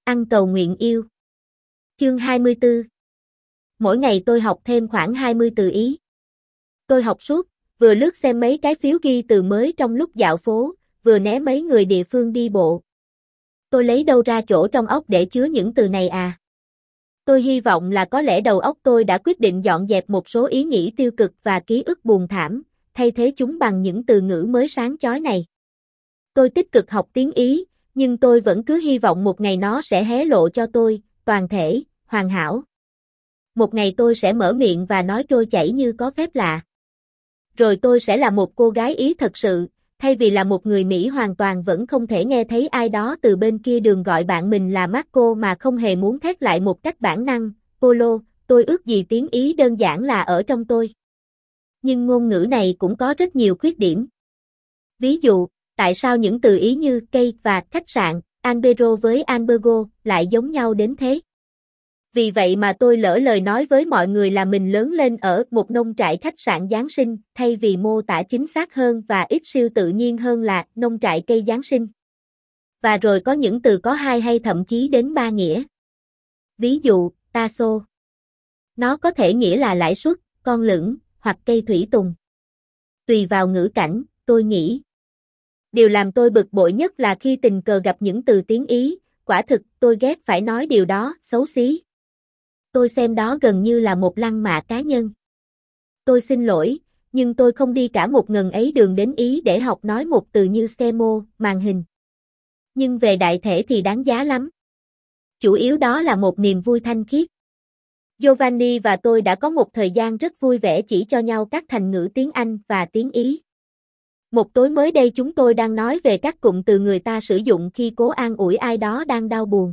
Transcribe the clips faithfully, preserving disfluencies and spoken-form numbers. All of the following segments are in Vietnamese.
Ăn cầu nguyện yêu. Chương hai mươi tư. Mỗi ngày tôi học thêm khoảng hai mươi từ Ý. Tôi học suốt, vừa lướt xem mấy cái phiếu ghi từ mới trong lúc dạo phố, vừa né mấy người địa phương đi bộ. Tôi lấy đâu ra chỗ trong óc để chứa những từ này à? Tôi hy vọng là có lẽ đầu óc tôi đã quyết định dọn dẹp một số ý nghĩ tiêu cực và ký ức buồn thảm, thay thế chúng bằng những từ ngữ mới sáng chói này. Tôi tích cực học tiếng Ý, nhưng tôi vẫn cứ hy vọng một ngày nó sẽ hé lộ cho tôi, toàn thể, hoàn hảo. Một ngày tôi sẽ mở miệng và nói trôi chảy như có phép lạ. Rồi tôi sẽ là một cô gái Ý thật sự, thay vì là một người Mỹ hoàn toàn vẫn không thể nghe thấy ai đó từ bên kia đường gọi bạn mình là Marco mà không hề muốn thét lại một cách bản năng, Polo, tôi ước gì tiếng Ý đơn giản là ở trong tôi. Nhưng ngôn ngữ này cũng có rất nhiều khuyết điểm. Ví dụ, tại sao những từ Ý như cây và khách sạn, Albero với Albergo lại giống nhau đến thế? Vì vậy mà tôi lỡ lời nói với mọi người là mình lớn lên ở một nông trại khách sạn Giáng sinh, thay vì mô tả chính xác hơn và ít siêu tự nhiên hơn là nông trại cây Giáng sinh. Và rồi có những từ có hai hay thậm chí đến ba nghĩa. Ví dụ, tasso. Nó có thể nghĩa là lãi suất, con lửng, hoặc cây thủy tùng. Tùy vào ngữ cảnh, tôi nghĩ. Điều làm tôi bực bội nhất là khi tình cờ gặp những từ tiếng Ý, quả thực tôi ghét phải nói điều đó, xấu xí. Tôi xem đó gần như là một lăng mạ cá nhân. Tôi xin lỗi, nhưng tôi không đi cả một ngần ấy đường đến Ý để học nói một từ như schemo, màn hình. Nhưng về đại thể thì đáng giá lắm. Chủ yếu đó là một niềm vui thanh khiết. Giovanni và tôi đã có một thời gian rất vui vẻ chỉ cho nhau các thành ngữ tiếng Anh và tiếng Ý. Một tối mới đây chúng tôi đang nói về các cụm từ người ta sử dụng khi cố an ủi ai đó đang đau buồn.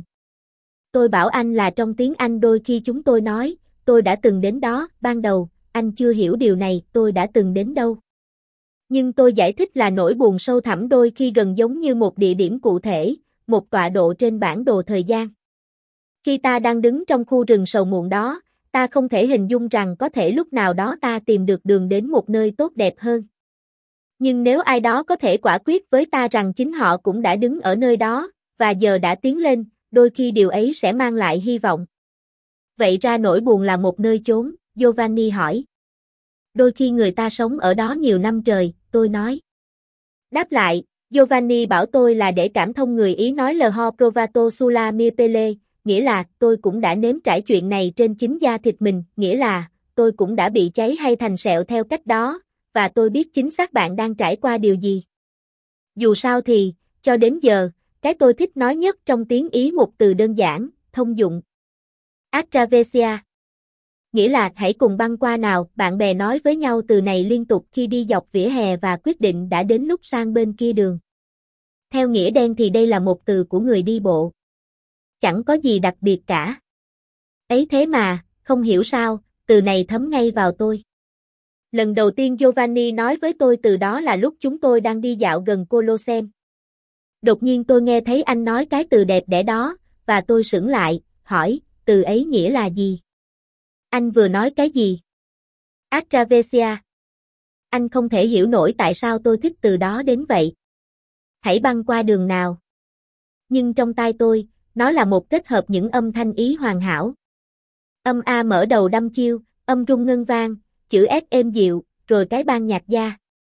Tôi bảo anh là trong tiếng Anh đôi khi chúng tôi nói, tôi đã từng đến đó, ban đầu, anh chưa hiểu điều này, tôi đã từng đến đâu. Nhưng tôi giải thích là nỗi buồn sâu thẳm đôi khi gần giống như một địa điểm cụ thể, một tọa độ trên bản đồ thời gian. Khi ta đang đứng trong khu rừng sầu muộn đó, ta không thể hình dung rằng có thể lúc nào đó ta tìm được đường đến một nơi tốt đẹp hơn. Nhưng nếu ai đó có thể quả quyết với ta rằng chính họ cũng đã đứng ở nơi đó, và giờ đã tiến lên, đôi khi điều ấy sẽ mang lại hy vọng. Vậy ra nỗi buồn là một nơi chốn, Giovanni hỏi. Đôi khi người ta sống ở đó nhiều năm trời, tôi nói. Đáp lại, Giovanni bảo tôi là để cảm thông người Ý nói l'ho provato sulla mia pelle, nghĩa là tôi cũng đã nếm trải chuyện này trên chính da thịt mình, nghĩa là tôi cũng đã bị cháy hay thành sẹo theo cách đó, và tôi biết chính xác bạn đang trải qua điều gì. Dù sao thì, cho đến giờ, cái tôi thích nói nhất trong tiếng Ý một từ đơn giản, thông dụng. Attraversia. Nghĩa là hãy cùng băng qua nào, bạn bè nói với nhau từ này liên tục khi đi dọc vỉa hè và quyết định đã đến lúc sang bên kia đường. Theo nghĩa đen thì đây là một từ của người đi bộ. Chẳng có gì đặc biệt cả. Ấy thế mà, không hiểu sao, từ này thấm ngay vào tôi. Lần đầu tiên Giovanni nói với tôi từ đó là lúc chúng tôi đang đi dạo gần Colosseum. Đột nhiên tôi nghe thấy anh nói cái từ đẹp đẽ đó, và tôi sững lại, hỏi, từ ấy nghĩa là gì? Anh vừa nói cái gì? Attraversia. Anh không thể hiểu nổi tại sao tôi thích từ đó đến vậy. Hãy băng qua đường nào. Nhưng trong tai tôi, nó là một kết hợp những âm thanh Ý hoàn hảo. Âm A mở đầu đăm chiêu, âm rung ngân vang, chữ S êm dịu, rồi cái ban nhạc gia.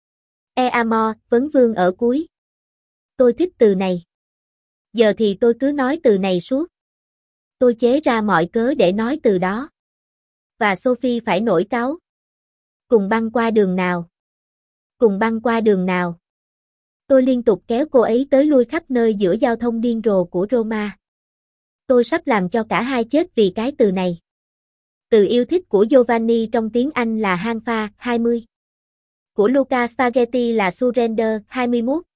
E amor, vấn vương ở cuối. Tôi thích từ này. Giờ thì tôi cứ nói từ này suốt. Tôi chế ra mọi cớ để nói từ đó. Và Sophie phải nổi cáu. Cùng băng qua đường nào. Cùng băng qua đường nào. Tôi liên tục kéo cô ấy tới lui khắp nơi giữa giao thông điên rồ của Roma. Tôi sắp làm cho cả hai chết vì cái từ này. Từ yêu thích của Giovanni trong tiếng Anh là Hanfa, hai mươi. Của Luca Spaghetti là Surrender, hai mươi mốt.